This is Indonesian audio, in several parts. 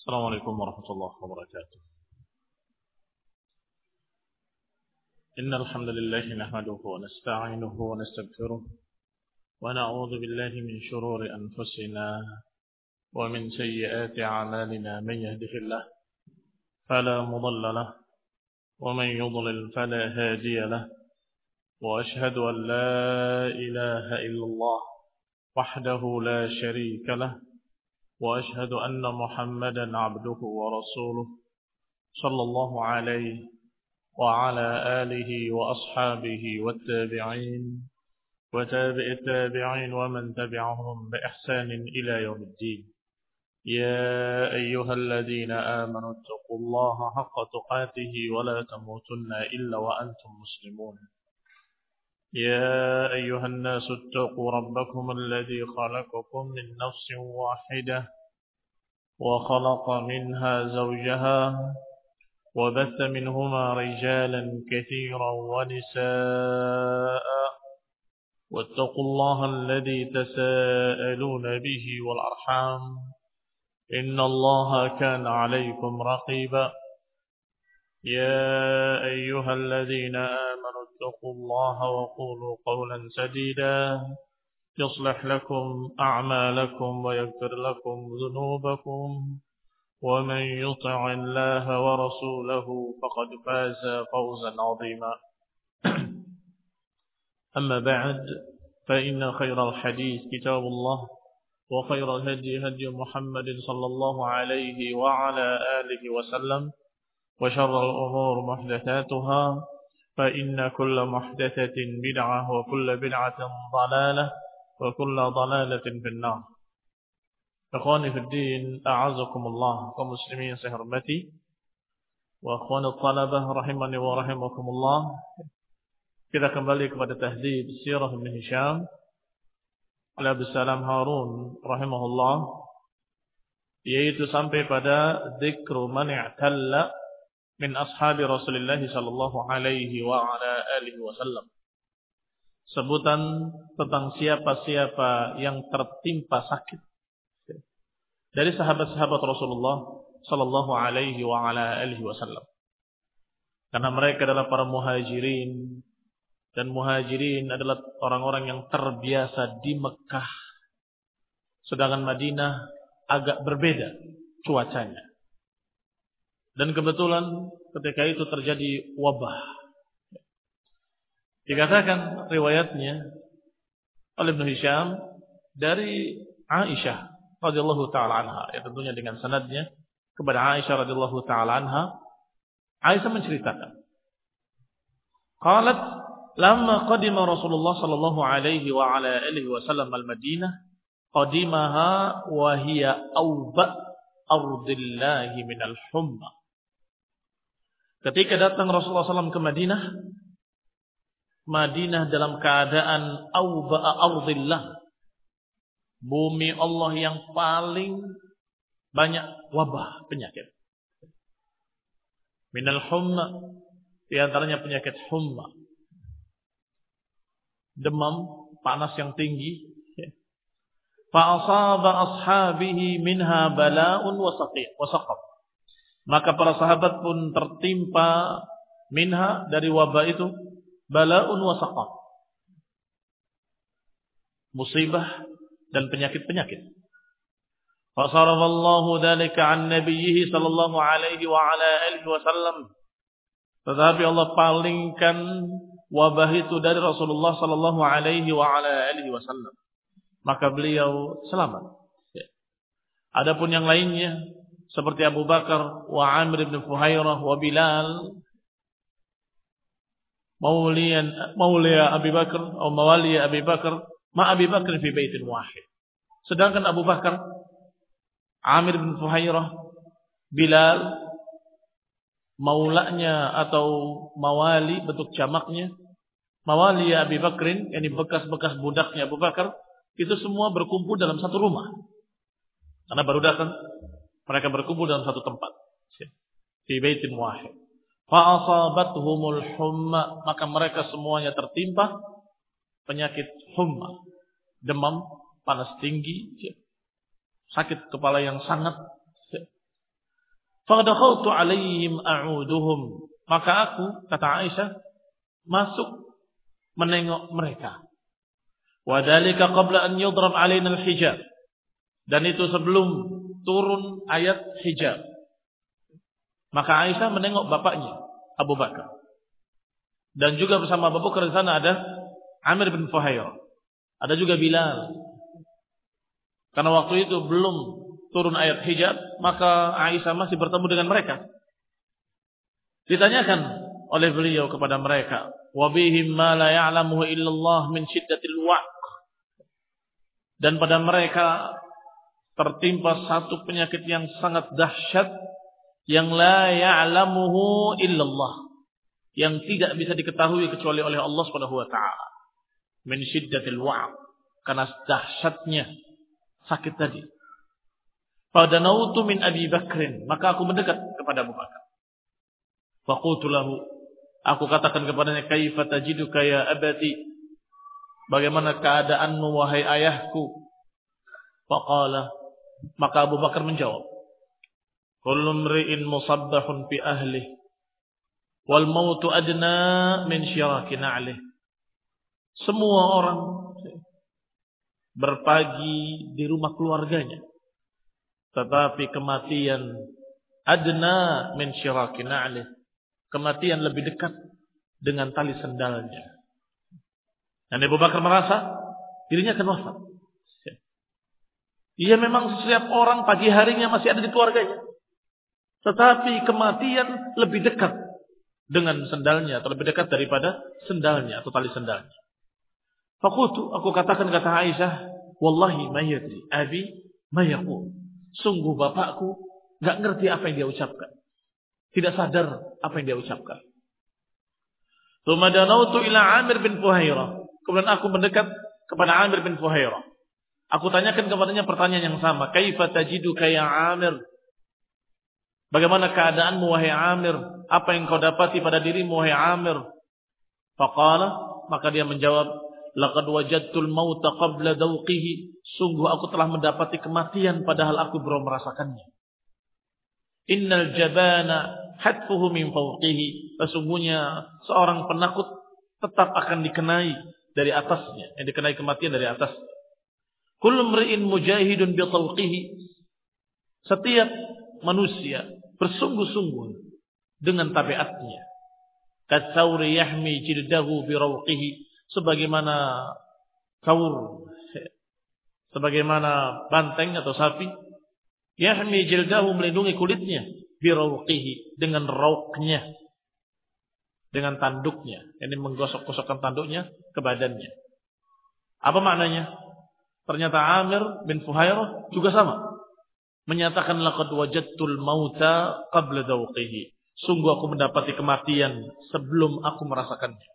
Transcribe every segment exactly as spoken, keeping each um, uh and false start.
السلام عليكم ورحمة الله وبركاته. إن الحمد لله نحمده ونستعينه ونستغفره ونعوذ بالله من شرور أنفسنا ومن سيئات أعمالنا. من يهده الله فلا مضل له ومن يضلل فلا هادي له، وأشهد أن لا إله إلا الله وحده لا شريك له، وأشهد أن محمدا عبده ورسوله صلى الله عليه وعلى آله وأصحابه والتابعين وتابع التابعين ومن تبعهم بإحسان إلى يوم الدين. يا أيها الذين آمنوا اتقوا الله حق تقاته ولا تموتن إلا وأنتم مسلمون. يا أيها الناس اتقوا ربكم الذي خلقكم من نفس واحدة وخلق منها زوجها وبث منهما رجالا كثيرا ونساء، واتقوا الله الذي تساءلون به والأرحام إن الله كان عليكم رقيبا. يا أيها الذين آمنوا اتقوا الله وقولوا قولا سديدا يصلح لكم أعمالكم ويغفر لكم ذنوبكم، ومن يطع الله ورسوله فقد فاز فوزا عظيما. أما بعد، فإن خير الحديث كتاب الله، وخير الهدي هدي محمد صلى الله عليه وعلى آله وسلم، وشر الأمور محدثاتها، فإن كل محدثة بدعة وكل بدعة ضلالة وكل ضلالة في النار. Ikhwani fi din, a'azakumullah, kaum muslimin saya hormati, wa akhwani talabah rahimani wa rahimakumullah. Kita kembali kepada tahdhib sirah Ibn Hisham ala Abdus Salam Harun rahimahullah, yaitu sampai pada dzikru man i'talla min ashabi Rasulullah sallallahu alaihi wa ala alihi wasallam. Sebutan tentang siapa-siapa yang tertimpa sakit dari sahabat-sahabat Rasulullah sallallahu alaihi wa ala alihi wasallam. Karena mereka adalah para muhajirin, dan muhajirin adalah orang-orang yang terbiasa di Mekah. Sedangkan Madinah agak berbeda cuacanya. Dan kebetulan ketika itu terjadi wabah. Dikatakan riwayatnya oleh Ibn Hisham dari Aisyah radhiyallahu taala anha, ya tentunya dengan sanadnya kepada Aisyah radhiyallahu taala anha. Aisyah menceritakan, qalat lamma qadima Rasulullah sallallahu alaihi wa ala alihi wasallam al-Madinah, qadimaha wa hiya awba ardillahi minal humma. Ketika datang Rasulullah sallallahu alaihi wasallam ke Madinah, Madinah dalam keadaan awba'a ardillah, bumi Allah yang paling banyak wabah penyakit. Minal humma, di antaranya penyakit humma, demam, panas yang tinggi. Fa'asaba ashabihi minha bala'un wa saqam. Maka para sahabat pun tertimpa minha, dari wabah itu, bala'un wa saqam, musibah dan penyakit-penyakit. Fasarafallahu dzalika an nabiyhi sallallahu alaihi wa ala alihi wasallam. Tetapi Allah palingkan wabah itu dari Rasulullah sallallahu alaihi wa ala alihi wasallam. Maka beliau selamat. Adapun yang lainnya seperti Abu Bakar wa Amir bin Fuhairah wa Bilal, maulian maulia Abi Bakar atau mawali Abi Bakar, ma Abi Bakar fi baitin wahid. Sedangkan Abu Bakar, Amir bin Fuhairah, Bilal, maulanya atau mawali bentuk jamaknya, mawali Abi Bakrin, yakni bekas-bekas budaknya Abu Bakar, itu semua berkumpul dalam satu rumah. Karena baru datang, mereka berkumpul dalam satu tempat. Fi baitin wahid. Fa'asabathumul humma, maka mereka semuanya tertimpa penyakit humma, demam, panas tinggi, sakit kepala yang sangat, Fadakhaltu alaihim a'uduhum. Maka aku, kata Aisyah, masuk menengok mereka. Wa dzalika qabla an yudrab alaina al-hijab. Dan itu sebelum turun ayat hijab. Maka Aisyah menengok bapaknya, Abu Bakar. Dan juga bersama Abu Bakar di sana ada Amir bin Fuhairah. Ada juga Bilal. Karena waktu itu belum turun ayat hijab, maka Aisyah masih bertemu dengan mereka. Ditanyakan oleh beliau kepada mereka, wa bihim ma la ya'lamuhu illallah min syiddatil wa'q. Dan pada mereka tertimpa satu penyakit yang sangat dahsyat yang la ya'lamuhu illallah, yang tidak bisa diketahui kecuali oleh Allah Subhanahu wa taala. Min syiddatil wa'q, karena dahsyatnya sakit tadi. Fadanautu min Abi Bakrin, maka aku mendekat kepada Abu Bakar. Faqultu lahu, aku katakan kepadanya, kaifa tajiduka ya abati, bagaimana keadaanmu wahai ayahku? Faqala, maka Abu Bakar menjawab, kullu mri'in musabbahun fi ahlihi wal mautu adna min syiraki na'lih. Semua orang berpagi di rumah keluarganya, tetapi kematian adna min syiraki na'lih, kematian lebih dekat dengan tali sendalnya. Dan Abu Bakar merasa dirinya akan wafat. Ia memang setiap orang pagi harinya masih ada di keluarganya, tetapi kematian lebih dekat dengan sendalnya, atau lebih dekat daripada sendalnya atau tali sendalnya. Fakultu, aku katakan, kata Aisyah, wallahi ma yadri abi ma yaqul. Sungguh bapakku enggak ngerti apa yang dia ucapkan. Tidak sadar apa yang dia ucapkan. Tsumma danautu ila Amir bin Fuhairah. Kemudian aku mendekat kepada Amir bin Fuhairah. Aku tanyakan kepadanya pertanyaan yang sama. Kaifa tajiduka ya Amir? Bagaimana keadaanmu wahai Amir? Apa yang kau dapati pada dirimu wahai Amir? Faqala, maka dia menjawab, laqad wajadtul mauta qabla dawqihi. Sungguh aku telah mendapati kematian padahal aku belum merasakannya. Innal jabana hatfuhu min fawqihi. Sesungguhnya seorang penakut tetap akan dikenai dari atasnya, yang dikenai kematian dari atas. Kullu mri'in mujahidun bi tawqihi. Setiap manusia bersungguh-sungguh dengan tabiatnya. Katsauri yahmi jildahu bi rawqihi. Sebagaimana saur, sebagaimana banteng atau sapi, yahmi jildahu, melindungi kulitnya, bi rawqihi, dengan rauknya, dengan tanduknya, ini menggosok-gosokkan tanduknya ke badannya. Apa maknanya? Ternyata Amir bin Fuhairah juga sama, menyatakan laqad wajadtul mauta qabla dawqihi. Sungguh aku mendapati kematian sebelum aku merasakannya.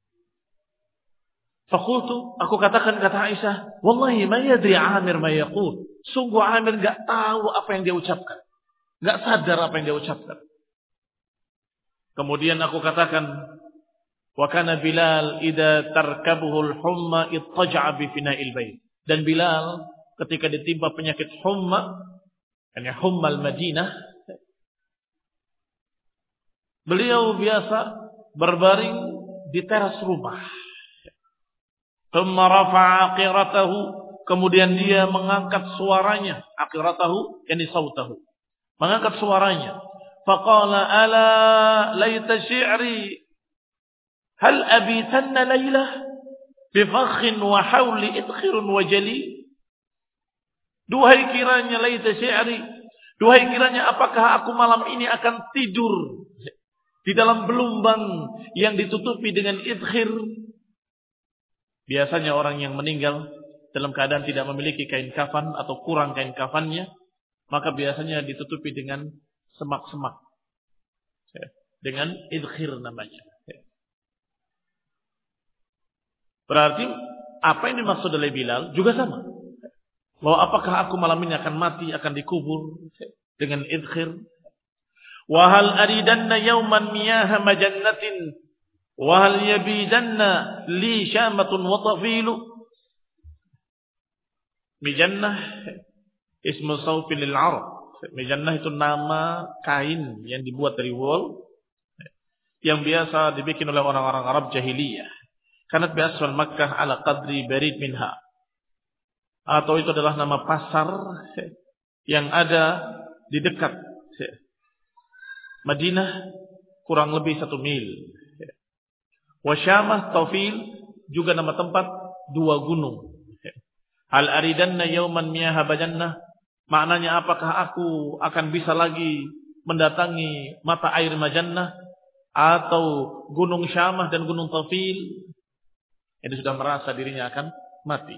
Fakultu, aku katakan, kata Aisyah, wallahi ma yadri Amir ma yaqul. Sungguh Amir enggak tahu apa yang dia ucapkan, enggak sadar apa yang dia ucapkan. Kemudian aku katakan, wa kana Bilal idza tarkabuhu al-humma ittaja'a bi fina'il bait. Dan Bilal ketika ditimpa penyakit humma, yakni hummal Madinah, beliau biasa berbaring di teras rumah. Thumma rafa'a aqiratahu, kemudian dia mengangkat suaranya, aqiratahu yakni sautahu, mengangkat suaranya. Faqala ala laita syi'ri hal abitanna laylah bi fakhin wa hawli idkhirun wa jali. Duhai kiranya laita syi'ri, duhai kiranya apakah aku malam ini akan tidur di dalam belumbang yang ditutupi dengan idkhir. Biasanya orang yang meninggal dalam keadaan tidak memiliki kain kafan atau kurang kain kafannya, maka biasanya ditutupi dengan semak-semak, dengan idkhir namanya. Berarti apa yang dimaksud oleh Bilal juga sama, bahwa apakah aku malam ini akan mati, akan dikubur dengan idkhir. Wa hal aridanna yawman miyaha majannatin wa hal yabidanna li syamatun wa tafilu. Mijannah ismu sawfin lil Arab, Mijannah itu nama kain yang dibuat dari wool, yang biasa dibikin oleh orang-orang Arab jahiliyah. Kanat bi asfal Makkah ala qadri barid minha. Atau itu adalah nama pasar yang ada di dekat Madinah kurang lebih satu mil. Wasyamah Tawfil juga nama tempat dua gunung. Hal aridanna yauman miyaha bajannah. Maknanya apakah aku akan bisa lagi mendatangi mata air Majannah atau gunung Syamah dan gunung Tawfil? Ini sudah merasa dirinya akan mati.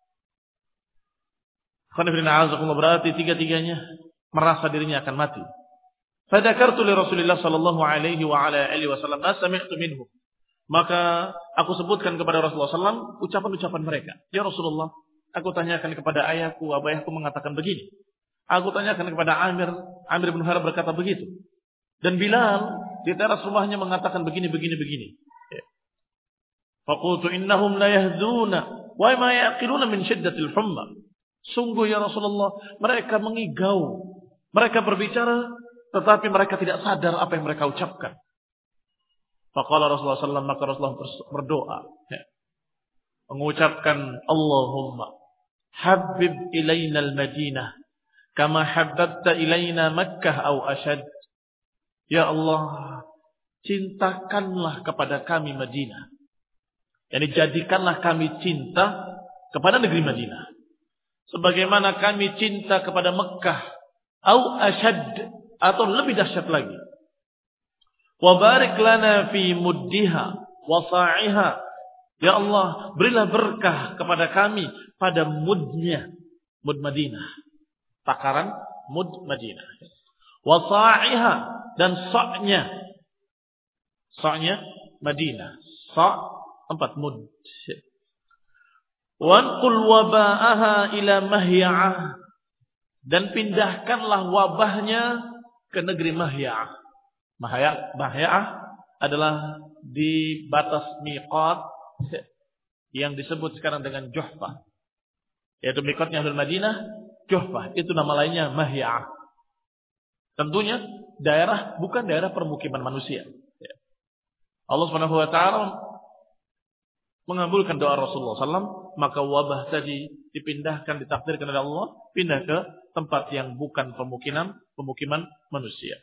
Berarti tiga-tiganya merasa dirinya akan mati. Fadzakartu li Rasulillah sallallahu alaihi wa ala alihi wasallam ma sami'tu minhu. Maka aku sebutkan kepada Rasulullah sallallahu alaihi wasallam ucapan-ucapan mereka. Ya Rasulullah, aku tanyakan kepada ayahku, ayahku mengatakan begini. Aku tanyakan kepada Amir, Amir bin Harb berkata begitu. Dan Bilal di teras rumahnya mengatakan begini, begini, begini. Faqultu innahum la yahzuna wa ma yaqiluna min shiddatil humma. Sungguh ya Rasulullah, mereka mengigau, mereka berbicara, tetapi mereka tidak sadar apa yang mereka ucapkan. Faqala Rasulullah sallallahu alaihi wasallam, maka Rasulullah berdoa, mengucapkan Allahumma habib ilaina al-Madinah kama habbabta ilaina Makkah aw ashad. Ya Allah, cintakanlah kepada kami Madinah. Yani jadikanlah kami cinta kepada negeri Madinah sebagaimana kami cinta kepada Mekah, au asyad, atau lebih dahsyat lagi. Wa barik lana fi muddiha wa sa'iha. Ya Allah, berilah berkah kepada kami pada mudnya, mud Madinah, takaran mud Madinah. Wa sa'iha, dan sa'nya, sa'nya Madinah, sa' empat mud. Wanqul waba'aha ila mahya'ah, dan pindahkanlah wabahnya ke negeri Mahya'ah. Mahya'ah, Mahya'ah adalah di batas miqat yang disebut sekarang dengan Juhfah. Yaitu miqatnya Ahlul Madinah, Juhfah. Itu nama lainnya Mahya'ah. Tentunya daerah bukan daerah permukiman manusia. Allah Subhanahu wa taala mengabulkan doa Rasulullah sallallahu alaihi wasallam, maka wabah tadi dipindahkan, ditakdirkan oleh Allah, pindah ke tempat yang bukan pemukiman, pemukiman manusia.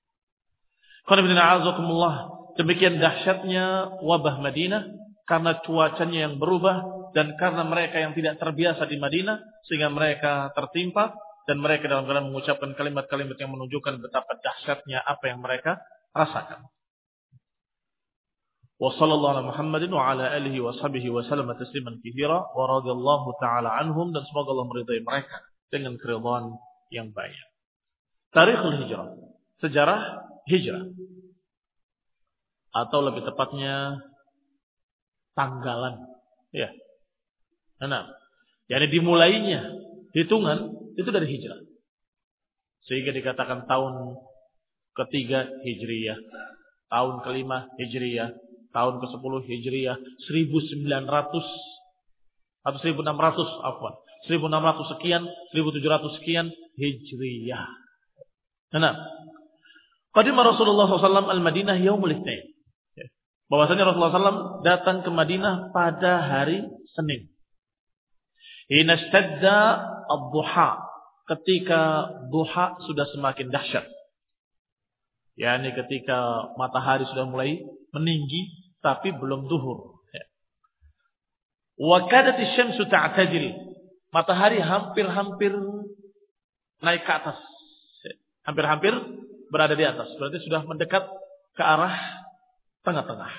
Demikian dahsyatnya wabah Madinah karena cuacanya yang berubah dan karena mereka yang tidak terbiasa di Madinah sehingga mereka tertimpa dan mereka dalam keadaan mengucapkan kalimat-kalimat yang menunjukkan betapa dahsyatnya apa yang mereka rasakan. Wa sallallahu ala Muhammadin wa ala alihi wa sahbihi wa sallam tasliman katsira wa radhiyallahu taala anhum, dan semoga Allah meridai mereka dengan keridhaan yang banyak. Tarikhul hijrah, sejarah hijrah, atau lebih tepatnya tanggalan, ya. Nah, yakni dimulainya hitungan itu dari hijrah. Sehingga dikatakan tahun ketiga Hijriyah, tahun kelima Hijriyah, tahun kesepuluh Hijriyah, seribu sembilan ratus atau seribu enam ratus, afwan, seribu enam ratus sekian, seribu tujuh ratus sekian Hijriyah. Nah, qadima Rasulullah sallallahu alaihi wasallam al-Madinah yaumul Itsnain. Bahwasanya Rasulullah sallallahu alaihi wasallam datang ke Madinah pada hari Senin. Hina stadda ad-duha, ketika duha sudah semakin dahsyat. yakni ketika matahari sudah mulai meninggi tapi belum zuhur. Wa kadat asy-syamsu ta'tadil, matahari hampir-hampir naik ke atas, hampir-hampir berada di atas, berarti sudah mendekat ke arah tengah-tengah.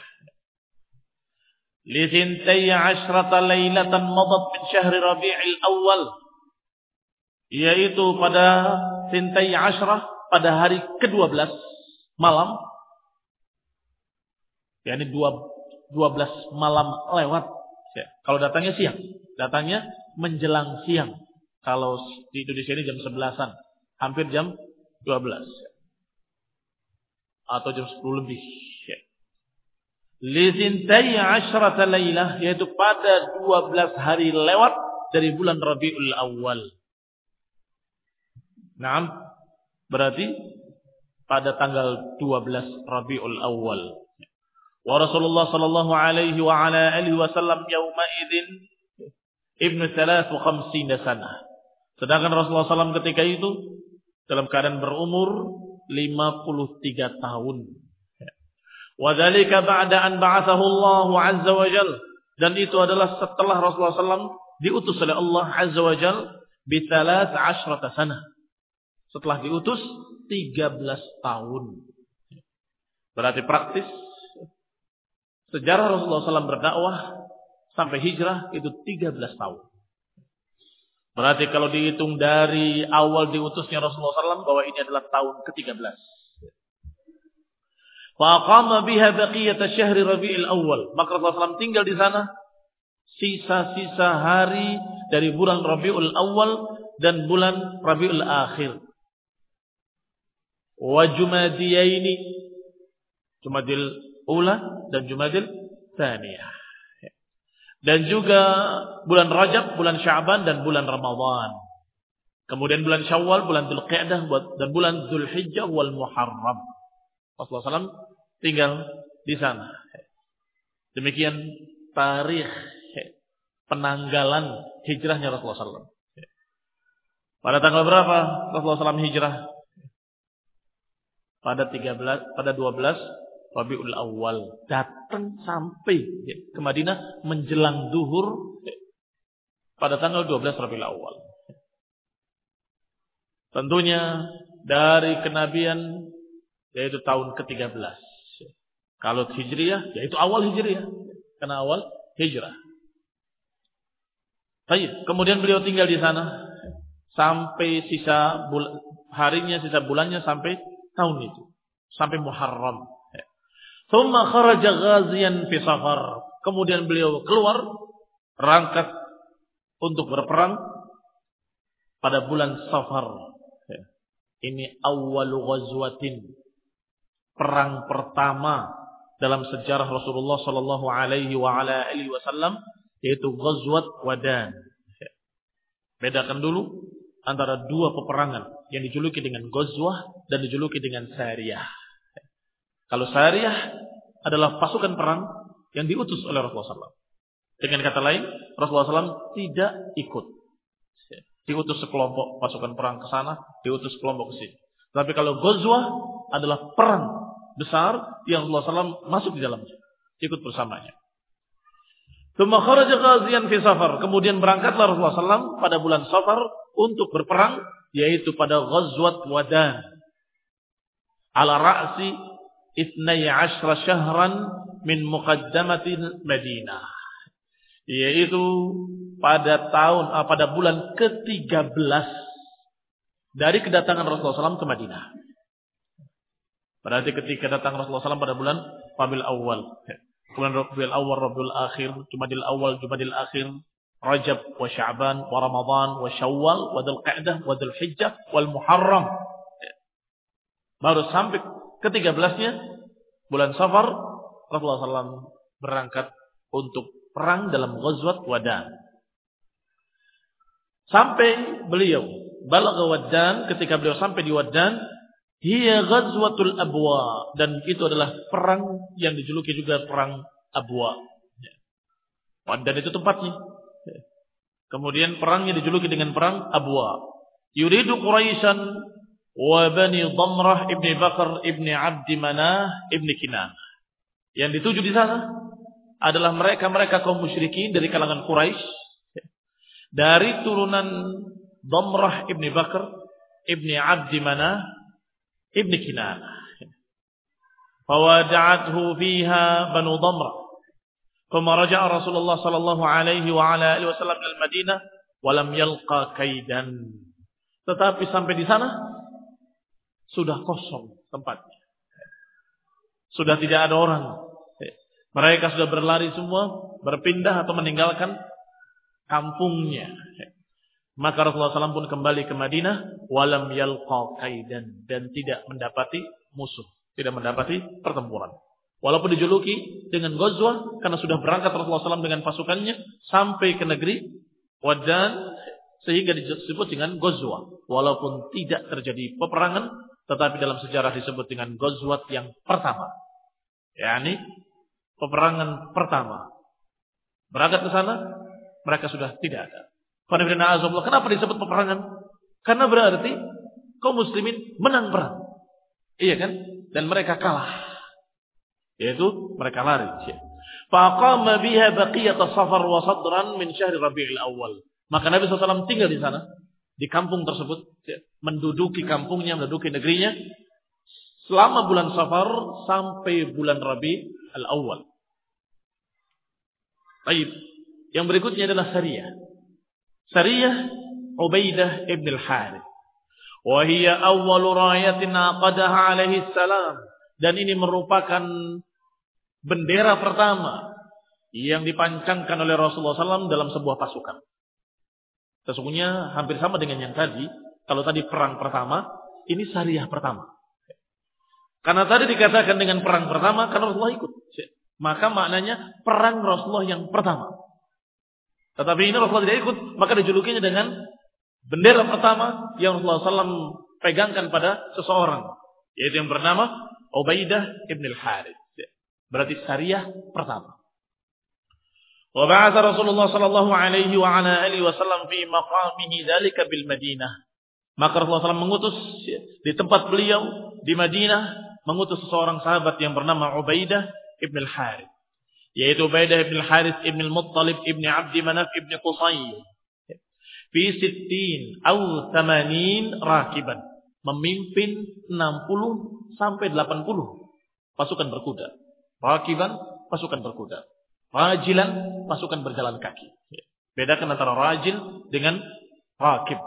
Li thintai asyrata lailatan madat min syahri Rabi'il Awal, yaitu pada thintai asyrah, pada hari kedua belas malam, yakni dua belas malam lewat. Kalau datangnya siang, datangnya menjelang siang. Kalau di Indonesia ini jam sebelasan, hampir jam dua belas atau jam sepuluh lebih. Lizintai asyrata lailah, yaitu pada dua belas hari lewat dari bulan Rabiul Awal. Naam, Berarti pada tanggal dua belas Rabiul Awal. Wa Rasulullah sallallahu alaihi wa ala alihi wasallam yauma idzin ibnu thalath wa khamsina sanah. Sedangkan Rasulullah sallallahu alaihi wasallam ketika itu dalam keadaan berumur lima puluh tiga tahun. Wa dzalika ba'da an ba'athahu Allah azza wa jalla, dan itu adalah setelah Rasulullah sallallahu alaihi wasallam diutus oleh Allah azza wa jalla bi thalath asyrata sanah. Setelah diutus tiga belas tahun. Berarti praktis sejarah Rasulullah sallallahu alaihi wasallam berdakwah sampai hijrah itu tiga belas tahun. Berarti kalau dihitung dari awal diutusnya Rasulullah sallallahu alaihi wasallam bahwa ini adalah tahun ke tiga belas. Faqama biha baqiyata syahri Rabiul Awal. Maka Rasulullah sallallahu alaihi wasallam tinggal di sana sisa-sisa hari dari bulan Rabiul Awal dan bulan Rabiul Akhir. Wa Jumadiyaini, Jumadil Ula dan Jumadil Tsaniyah. Dan juga bulan Rajab, bulan Sya'ban dan bulan Ramadan. Kemudian bulan Syawal, bulan Dzulqa'dah dan bulan Dzulhijjah wal Muharram. Rasulullah sallallahu alaihi wasallam tinggal di sana. Demikian tarikh penanggalan hijrahnya Rasulullah sallallahu alaihi wasallam. Pada tanggal berapa Rasulullah sallallahu alaihi wasallam hijrah? Pada tiga belas, pada dua belas Rabiul Awal, datang sampai ke Madinah menjelang zuhur pada tanggal dua belas Rabiul Awal. Tentunya dari kenabian yaitu tahun ke tiga belas. Kalau Hijriyah yaitu awal Hijriyah, karena awal hijrah. Baik, kemudian beliau tinggal di sana sampai sisa bul- harinya, sisa bulannya sampai tahun itu, sampai Muharram. Tsumma kharaja ghaziyan fi safar. Kemudian beliau keluar berangkat untuk berperang pada bulan Safar. Ini awwalu ghazwatin, perang pertama dalam sejarah Rasulullah sallallahu alaihi wa ala alihi wasallam, yaitu Ghazwat Wadan. Bedakan dulu antara dua peperangan yang dijuluki dengan Ghazwah dan dijuluki dengan Sariyah. Kalau Sariyah adalah pasukan perang yang diutus oleh Rasulullah sallallahu alaihi wasallam. Dengan kata lain, Rasulullah sallallahu alaihi wasallam tidak ikut. Diutus sekelompok pasukan perang ke sana, diutus sekelompok ke sini. Tapi kalau Ghazwah adalah perang besar yang Rasulullah sallallahu alaihi wasallam masuk di dalamnya, ikut bersamanya. Tsumma kharaja ghaziyan fi safar. Kemudian berangkatlah Rasulullah sallallahu alaihi wasallam pada bulan Safar untuk berperang, yaitu pada Ghazwat Wadan. Ala ra'si ithnai asyra syahran min muqaddamati Madinah. Yaitu pada tahun pada bulan ke tiga belas dari kedatangan Rasulullah sallallahu alaihi wasallam ke Madinah. Berarti ketika datang Rasulullah sallallahu alaihi wasallam pada bulan Rabiul Awal. Bulan Rabiul Awal, Rabiul Akhir, Jumadil Awal, Jumadil Akhir, Rajab, wa Sya'ban, wa Ramadan, wa Syawal, wa Dzulqa'dah, wa Dzulhijjah, wal Muharram. Baru sampai ke tiga belasnya bulan Safar, Rasulullah sallallahu alaihi wasallam berangkat untuk perang dalam Ghazwat Wadan. Sampai beliau balagha Wadan, ketika beliau sampai di Wadan, hiya Ghazwatul Abwa, dan itu adalah perang yang dijuluki juga perang Abwa. Wadan itu tempatnya. Kemudian perangnya dijuluki dengan perang Abwa. Yuridu Quraisyan wa Bani Damrah ibni Bakar ibni Abdi Manah ibni Kinanah. Yang dituju di sana adalah mereka-mereka kaum musyrikin dari kalangan Quraisy, dari turunan Damrah ibni Bakar ibni Abdi Manah ibni Kinanah. Fawada'athu fiha Banu Damrah. Thumma raja'a Rasulullah sallallahu alaihi wa ala alihi wasallam ila Madinah wa lam yalqa kaidan. Tetapi sampai di sana sudah kosong tempatnya. Sudah tidak ada orang. Mereka sudah berlari semua, berpindah atau meninggalkan kampungnya. Maka Rasulullah sallallahu alaihi wasallam pun kembali ke Madinah, walam yalqa kaidan, dan tidak mendapati musuh, tidak mendapati pertempuran. Walaupun dijuluki dengan Ghazwah karena sudah berangkat Rasulullah sallallahu alaihi wasallam dengan pasukannya sampai ke negeri Wadan, sehingga disebut dengan ghazwah. Walaupun tidak terjadi peperangan, tetapi dalam sejarah disebut dengan ghazwat yang pertama. yakni peperangan pertama. Berangkat ke sana, mereka sudah tidak ada. Kenapa disebut peperangan? Karena berarti kaum muslimin menang perang. Iya kan? Dan mereka kalah. Yaitu mereka lari. Faqama biha baqiyat as-safar wa sadran min syahr Rabiul Awal. Maka Nabi shallallahu alaihi wasallam tinggal di sana, di kampung tersebut, menduduki kampungnya, menduduki negerinya selama bulan Safar sampai bulan Rabiul Awal. Baik. Yang berikutnya adalah Sariyah. Sariyah Ubaidah ibn al-Harith. Wa hiya awwalu rayatin aqadaha alaihi salam. Dan ini merupakan bendera pertama yang dipancangkan oleh Rasulullah shallallahu alaihi wasallam dalam sebuah pasukan. Sesungguhnya hampir sama dengan yang tadi. Kalau tadi perang pertama, ini Sariyah pertama. Karena tadi dikatakan dengan perang pertama, karena Rasulullah ikut. Maka maknanya perang Rasulullah yang pertama. Tetapi ini Rasulullah tidak ikut, maka dijulukinya dengan bendera pertama yang Rasulullah shallallahu alaihi wasallam pegangkan pada seseorang. Yaitu yang bernama Ubaidah ibn al-Harith. Berarti Sariyah pertama. Wa ba'atha Rasulullah sallallahu alaihi wa ala alihi wasallam fi maqamihi dzalika bil Madinah. Maka Rasulullah shallallahu alaihi wasallam mengutus di tempat beliau di Madinah, mengutus seseorang sahabat yang bernama Ubaidah ibn al-Harith. Yaitu Ubaidah ibn al-Harith ibn al-Muttalib ibn Abdi Manaf ibn Qusay. Fi sittin atau thamanin rakiban. Memimpin enam puluh sampai delapan puluh pasukan berkuda. Rakiban, pasukan berkuda. Rajilan, pasukan berjalan kaki. Bedakan antara rajil dengan rakib.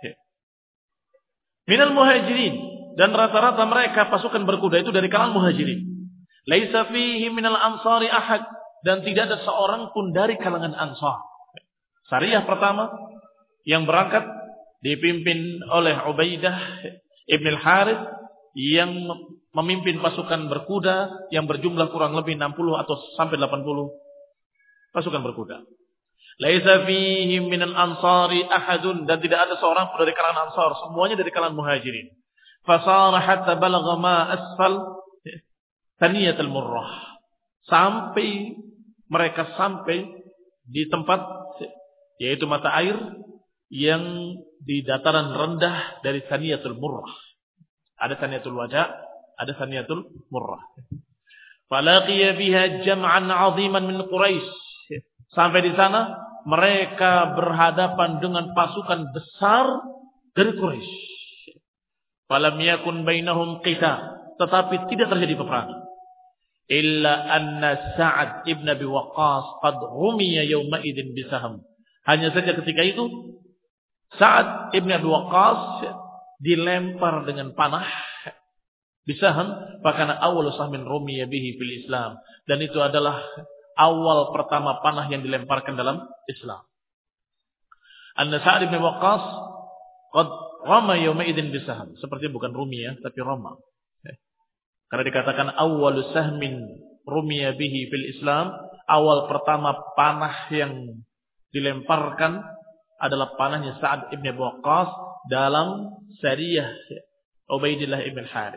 Minal muhajirin. Dan rata-rata mereka pasukan berkuda itu dari kalangan muhajirin. Laisa fihi minal ansari ahad. Dan tidak ada seorang pun dari kalangan ansar. Sariyah pertama yang berangkat dipimpin oleh Ubaidah ibn al-Harith yang memimpin pasukan berkuda yang berjumlah kurang lebih enam puluh atau sampai delapan puluh pasukan berkuda. Laisa fihi minal ansari ahadun. Dan tidak ada seorang pun dari kalangan ansar, semuanya dari kalangan muhajirin. Fasara hatta balagha ma asfal Thaniyatul Murrah. Sampai mereka sampai di tempat yaitu mata air yang di dataran rendah dari Thaniyatul Murrah. Ada Thaniyatul Wada, ada Thaniyatul Murrah. Falaqiya biha jam'an 'aziman min Quraisy. Sampai di sana mereka berhadapan dengan pasukan besar dari Quraisy. Falam yakun bainahum qital, tetapi tidak terjadi peperangan. Illa anna Sa'ad ibn Abi Waqqas qad rumiya yawma idzin bisaham. Hanya saja ketika itu Sa'ad ibn Abi Waqqas dilempar dengan panah bisaham, bahkan awal sahmin rumiya bihi fil Islam, dan itu adalah awal pertama panah yang dilemparkan dalam Islam. Anna Sa'ad ibn Abi Waqqas qad rama yawma idzin bisaham, seperti bukan rumiya tapi rama. Karena dikatakan awal sahmin rumiya bihi fil Islam, awal pertama panah yang dilemparkan adalah panahnya Sa'ad ibn Abi Waqqas dalam Sariyah Ubaidillah ibn Harith.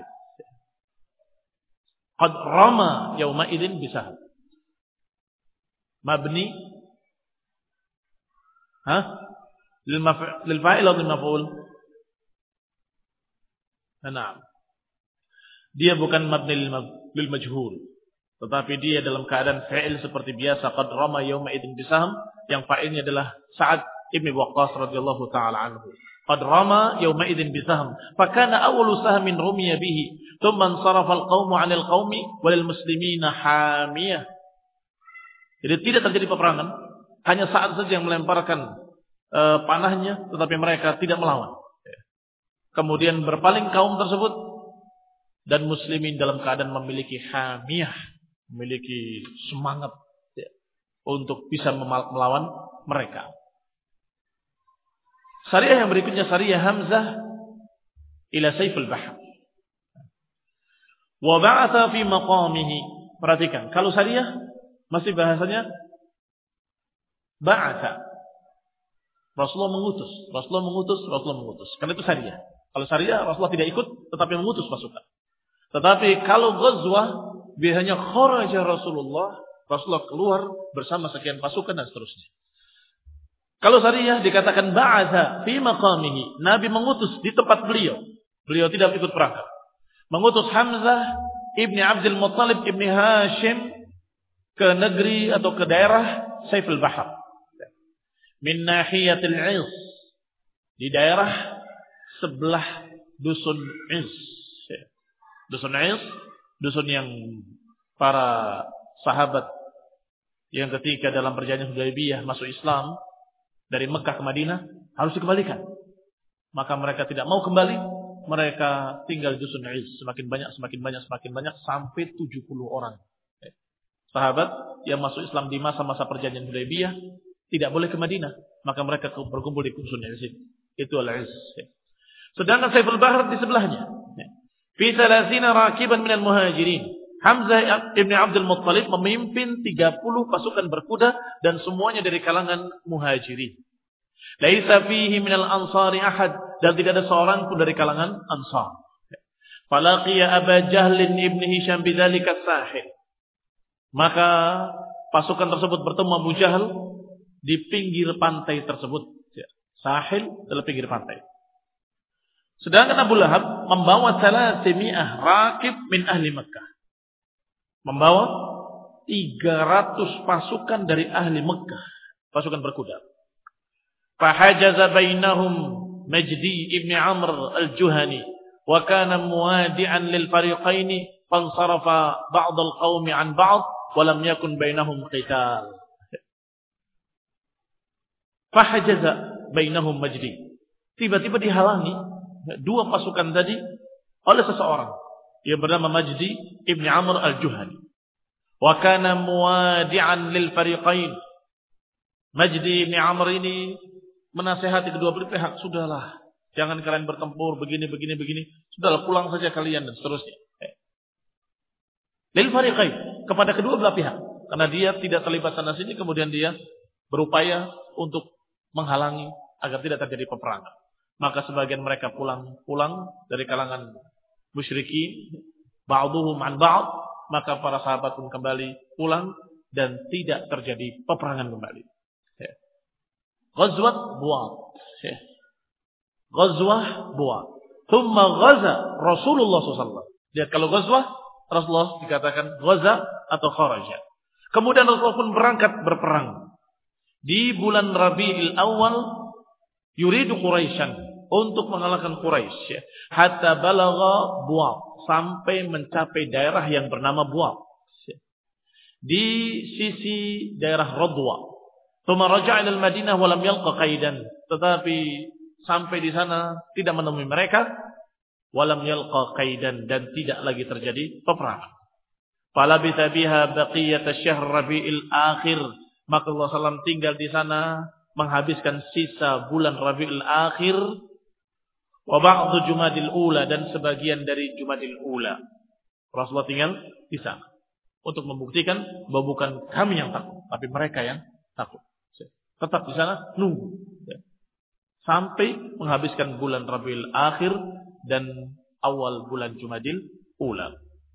Qad rama yawma idzin bisaham. Mabni ha lil fa'il atau lil maf'ul? Naam. Dia bukan mabni lil majhul, tetapi dia dalam keadaan fa'il seperti biasa. Qad rama yawma idzin bisaham, yang fa'ilnya adalah Sa'ad ibn Waqqas radhiyallahu taala anhu. Qad rama yawma idzin bisaham, fa kana awwalu sahmin rumiya bihi, thumma sarafa al-qaumu 'anil qaumi walil muslimina hamiyah. Jadi tidak terjadi peperangan, hanya Sa'ad saja yang melemparkan uh, panahnya, tetapi mereka tidak melawan. Kemudian berpaling kaum tersebut, dan muslimin dalam keadaan memiliki hamiyah, memiliki semangat ya, untuk bisa melawan mereka. Sariyah yang berikutnya Sariyah Hamzah ila Saiful Bahr. Wa ba'atha fi maqamihi. Perhatikan, kalau Sariyah masih bahasanya ba'atha. Rasulullah mengutus, Rasulullah mengutus, Rasulullah mengutus. Karena itu syariah. Kalau syariah Rasulullah tidak ikut, tetapi mengutus pasukan. Tetapi kalau ghazwah biasanya kharaja Rasulullah, Rasulullah keluar bersama sekian pasukan dan seterusnya. Kalau syariah dikatakan ba'atha fi maqamihi, Nabi mengutus di tempat beliau. Beliau tidak ikut perang. Mengutus Hamzah ibni Abdul Muttalib ibni Hashim ke negeri atau ke daerah Saiful Bahar. Min nahiyatil Is, di daerah sebelah dusun Is. Dusun Is, dusun yang para sahabat yang ketika dalam perjanjian Hudaybiyah masuk Islam dari Mekah ke Madinah harus dikembalikan. Maka mereka tidak mau kembali, mereka tinggal di dusun Is. Semakin banyak, semakin banyak, semakin banyak sampai tujuh puluh orang. Sahabat yang masuk Islam di masa-masa perjanjian Hudaybiyah tidak boleh ke Madinah, maka mereka berkumpul di dusun Is. Itu Al-Is. Sedangkan Saiful Bahar di sebelahnya. Fi thalathina rakiban minal muhajirin. Hamzah ibn Abdul Muttalib memimpin tiga puluh pasukan berkuda dan semuanya dari kalangan muhajirin. Laisa fihi minal ansari ahad, dan tidak ada seorang pun dari kalangan Ansar. Falaqiya Aba Jahlin ibn Hisham bidzalika sahil. Maka pasukan tersebut bertemu Abu Jahal di pinggir pantai tersebut. Sahil adalah pinggir pantai. Sedangkan Abu Lahab membawa salasimi'ah rakib min ahli Mekah. Membawa tiga ratus pasukan dari ahli Mekah, pasukan berkuda. Fahajaza bainahum Majdi ibn Amr al-Juhani wa kana muwadi'an lil fariqaini fansarafa ba'd al-qaumi an ba'd wa lam yakun bainahum qital. Fahajaza bainahum Majdi. Tiba-tiba dihalangi dua pasukan tadi oleh seseorang yang bernama Majdi ibn Amr al-Juhani. Wa kana muwadi'an lil fariqain. Majdi ibn Amr ini menasihati kedua belah pihak, sudahlah, jangan kalian bertempur begini begini begini, sudahlah pulang saja kalian dan seterusnya. Lil fariqain, kepada kedua belah pihak, karena dia tidak terlibat sana sini, kemudian dia berupaya untuk menghalangi agar tidak terjadi peperangan. Maka sebagian mereka pulang pulang dari kalangan musyrikin, ba'duhum an ba'd, maka para sahabat pun kembali pulang dan tidak terjadi peperangan kembali. Ghazwat Bu'ad. Ghazwah Bu'ad. Thumma ghaza Rasulullah shallallahu alaihi wasallam. Lihat, kalau ghazwah Rasulullah dikatakan ghaza atau kharaja. Kemudian Rasulullah pun berangkat berperang di bulan Rabiul Awal, yuridu Quraisyan, untuk mengalahkan Quraisy, hatta balagha Bu'ad, sampai mencapai daerah yang bernama Bu'ad di sisi daerah Radwa. Tsumma raja'a ila al-Madinah wa lam yalqa qaidan, tetapi sampai di sana tidak menemui mereka, wa lam yalqa qaidan, dan tidak lagi terjadi peperangan. Falabitha biha baqiyat asy-syahr Rabiul Akhir, maka Rasulullah shallallahu alaihi wasallam tinggal di sana menghabiskan sisa bulan Rabiul Akhir, wa ba'd Jumadil Ula, dan sebagian dari Jumadil Ula. Rasulullah tinggal di sana untuk membuktikan bahwa bukan kami yang takut, tapi mereka yang takut. Tetap di sana nunggu sampai menghabiskan bulan Rabiul Akhir dan awal bulan Jumadil Ula.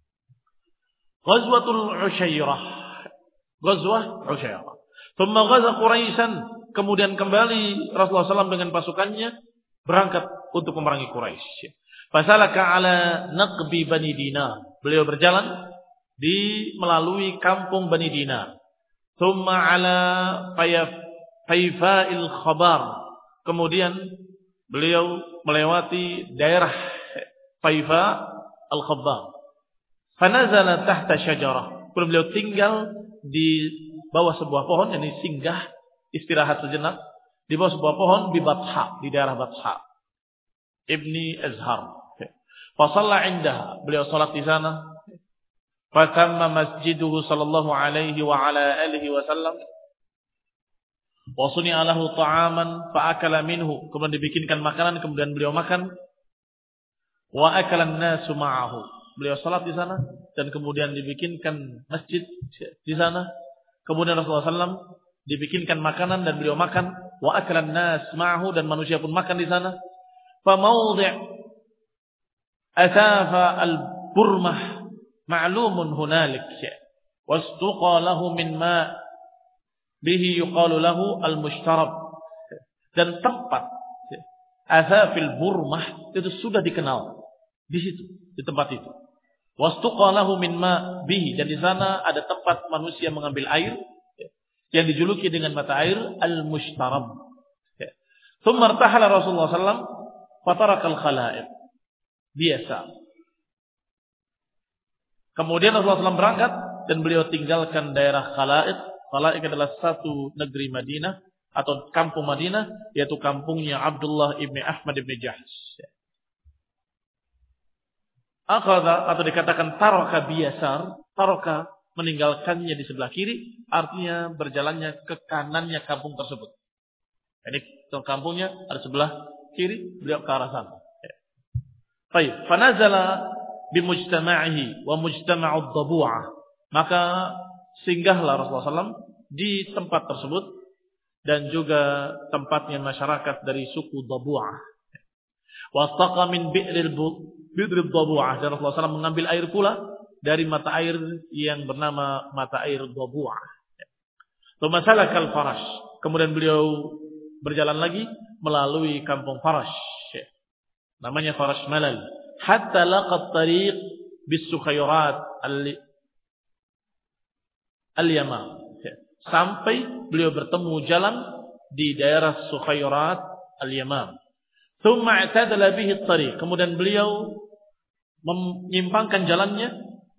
Ghazwatul Usyairah. Ghazwah Usyairah. Tsumma ghaza Quraisyan, kemudian kembali Rasulullah shallallahu alaihi wasallam dengan pasukannya berangkat untuk memerangi Quraisy. Fasalaka ala naqbi Bani Dinar. Beliau berjalan di melalui kampung Bani Dinar. Tsumma ala Faifa'il Khabar. Kemudian beliau melewati daerah Faifa al-Khabar. Fanazala tahta syajarah. Beliau tinggal di bawah sebuah pohon, yakni singgah istirahat sejenak di bawah sebuah pohon di Batha, di daerah Batha. Ibni Azhar. Fa shalla indaha. Beliau salat di sana. Fa tamma masjiduhu sallallahu alaihi wa ala alihi wasallam. Wa suni'a lahu ta'aman fa akala minhu. Kemudian dibikinkan makanan, kemudian beliau makan. Wa akala an-nasu ma'ahu. Beliau salat di sana dan kemudian dibikinkan masjid di sana. Kemudian Rasulullah shallallahu alaihi wasallam dibikinkan makanan dan beliau makan. wa akala an-nas ma'ahu, dan manusia pun makan di sana. Fa mawdi' athafa al-burmah ma'lumun hunalik wastuqa lahu min ma' bihi yuqalu lahu al-mushtarab. Dan tempat athafil burmah itu sudah dikenal di situ, di tempat itu. Wastuqa lahu min ma' bihi, dan di sana ada tempat manusia mengambil air yang dijuluki dengan mata air al-mushtarab. Tsumma irtahala Rasulullah sallallahu alaihi wasallam fataraka al-khala'id. Biasa. Kemudian Rasulullah sallallahu alaihi wasallam berangkat dan beliau tinggalkan daerah Khala'id. Khala'id adalah satu negeri Madinah atau kampung Madinah, yaitu kampungnya Abdullah ibn Ahmad ibn Jahsh. Akhadha, atau dikatakan taraka biyasar, taraka meninggalkannya di sebelah kiri, artinya berjalannya ke kanannya kampung tersebut. Jadi kampungnya ada sebelah kiri, beliau ke arah sana. Baik, fanazala bimujtama'ihi wa mujtama'ud dabu'ah. Maka singgahlah Rasulullah sallallahu alaihi wasallam di tempat tersebut dan juga tempatnya masyarakat dari suku Dabu'ah. Wastaqa min bi'ril bi'ril Dabu'ah, dan Rasulullah sallallahu alaihi wasallam mengambil air pula dari mata air yang bernama mata air Dabu'ah. Tsumma salakal Farash. Kemudian beliau berjalan lagi melalui kampung Farash. Namanya Farash Malal. Hatta laqat tariq bis Sukhayrat al-Yamam. Sampai beliau bertemu jalan di daerah Sukhayrat al-Yamam. Tsumma i'tadala bihi at-tariq. Kemudian beliau menyimpangkan jalannya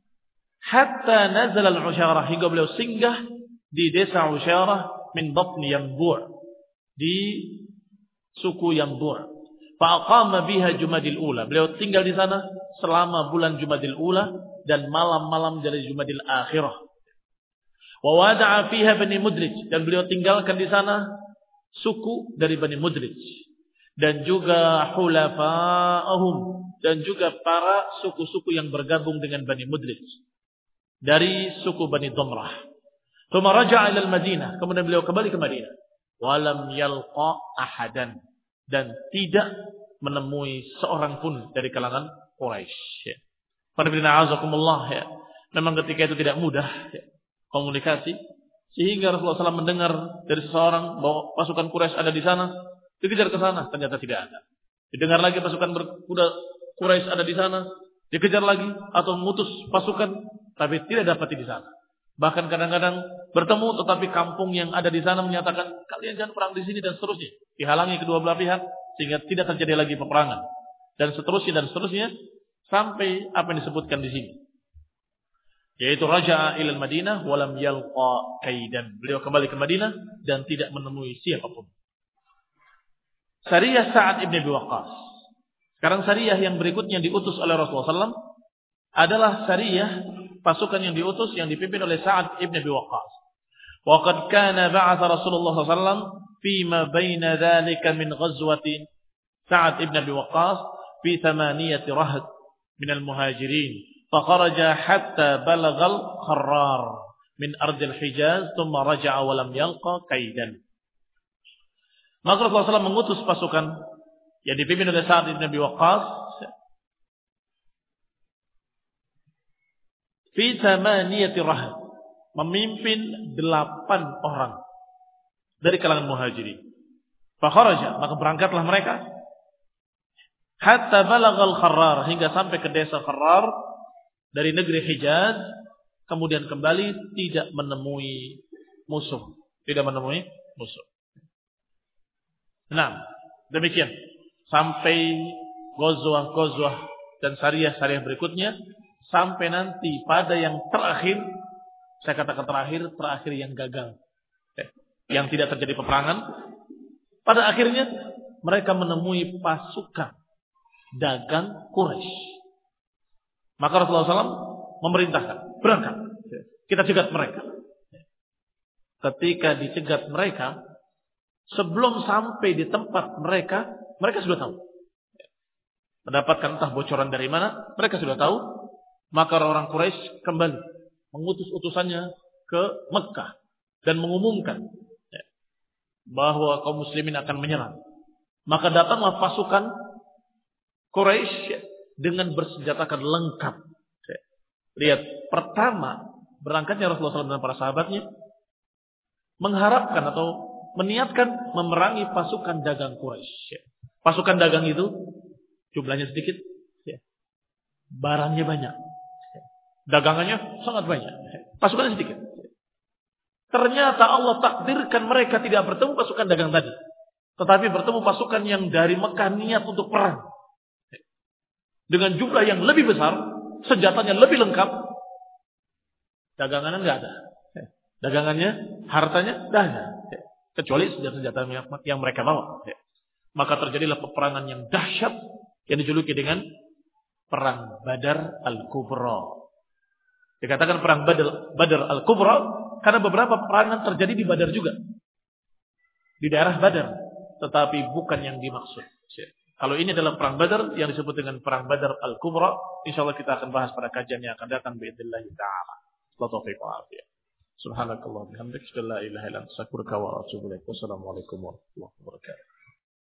hatta nazala al-Usharah, hingga beliau singgah di desa Usharah min batni Yanbu', di suku Yanbu'. Faqama biha Jumadil Ula. Beliau tinggal di sana selama bulan Jumadil Ula dan malam-malam dari Jumadil Akhirah. Wa wada'a fiha Bani Mudrij, dan beliau tinggalkan di sana suku dari Bani Mudrij dan juga hulafa'ahum, dan juga para suku-suku yang bergabung dengan Bani Mudrij dari suku Bani Damrah. Tsumma raja'a ila al-Madinah, kemudian beliau kembali ke Madinah. Wa lam yalqa ahadan, dan tidak menemui seorang pun dari kalangan Quraisy. Qanibina azakumullah, ya. Memang ketika itu tidak mudah, ya, komunikasi, sehingga Rasulullah sallallahu alaihi wasallam mendengar dari seseorang bahwa pasukan Quraisy ada di sana, dikejar ke sana, ternyata tidak ada. Didengar lagi pasukan berkuda Quraisy ada di sana, dikejar lagi atau mengutus pasukan, tapi tidak dapat di sana. Bahkan kadang-kadang bertemu, tetapi kampung yang ada di sana menyatakan kalian jangan perang di sini, dan seterusnya, dihalangi kedua belah pihak sehingga tidak terjadi lagi peperangan, dan seterusnya dan seterusnya sampai apa yang disebutkan di sini, yaitu raja'a ilal Madinah wa lam yalqa kaidan. Beliau kembali ke Madinah dan tidak menemui siapapun. Sariyah Sa'ad ibn Abi Waqqas. Sekarang sariyah yang berikutnya diutus oleh Rasulullah sallallahu alaihi wasallam adalah sariyah pasukan yang diutus yang dipimpin oleh Sa'ad ibn Abi Waqqas. Wa qad kana ba'atha Rasulullah sallallahu alaihi wasallam fima baina dzalika min ghazwatin Sa'ad ibn Abi Waqqas fi thamaniyati rahd min al-muhajirin. Fakharaja hatta balagal Kharrar min ardil Hijaz thumma raja'a wa lam yalqa kaidan. Maka Rasulullah sallallahu alaihi wasallam mengutus pasukan yang dipimpin oleh Sa'ad ibn Abi Waqqas fi thamaniyati rahd, memimpin delapan orang dari kalangan muhajirin. Fakharaja, maka berangkatlah mereka hatta balagal Kharrar, hingga sampai ke desa Kharrar dari negeri Hijaz, kemudian kembali tidak menemui musuh, tidak menemui musuh. Nah, demikian sampai ghazwah-ghazwah dan sariyah-sariyah berikutnya, sampai nanti pada yang terakhir, saya katakan terakhir, terakhir yang gagal, yang tidak terjadi peperangan. Pada akhirnya mereka menemui pasukan dagang Quraisy. Maka Rasulullah sallallahu alaihi wasallam memerintahkan, berangkat, kita cegat mereka. Ketika dicegat mereka, sebelum sampai di tempat mereka, mereka sudah tahu. Mendapatkan entah bocoran dari mana, mereka sudah tahu. Maka orang Quraisy kembali mengutus utusannya ke Mekah dan mengumumkan bahwa kaum muslimin akan menyerang. Maka datanglah pasukan Quraisy dengan bersenjatakan lengkap. Lihat, pertama berangkatnya Rasulullah shallallahu alaihi wasallam dan para sahabatnya mengharapkan atau meniatkan memerangi pasukan dagang Quraisy. Pasukan dagang itu jumlahnya sedikit, barangnya banyak, dagangannya sangat banyak, pasukannya sedikit. Ternyata Allah takdirkan mereka tidak bertemu pasukan dagang tadi, tetapi bertemu pasukan yang dari Mekah niat untuk perang dengan jumlah yang lebih besar, senjatanya lebih lengkap. Dagangannya nggak ada, dagangannya, hartanya nggak ada, kecuali senjata-senjata yang mereka bawa. Maka terjadilah peperangan yang dahsyat yang dijuluki dengan perang Badar Al-Kubra. Dikatakan perang Badar, Badar Al-Kubra karena beberapa peperangan terjadi di Badar juga, di daerah Badar, tetapi bukan yang dimaksud. Kalau ini adalah perang Badar yang disebut dengan perang Badar Al-Kubra, insyaallah kita akan bahas pada kajian yang akan datang biidznillah taala. Taufiq wa afiyah. Subhanakallah bihamdika, la ilaha illa anta, astaghfiruka wa atubu ilaik. Wassalamualaikum warahmatullahi wabarakatuh.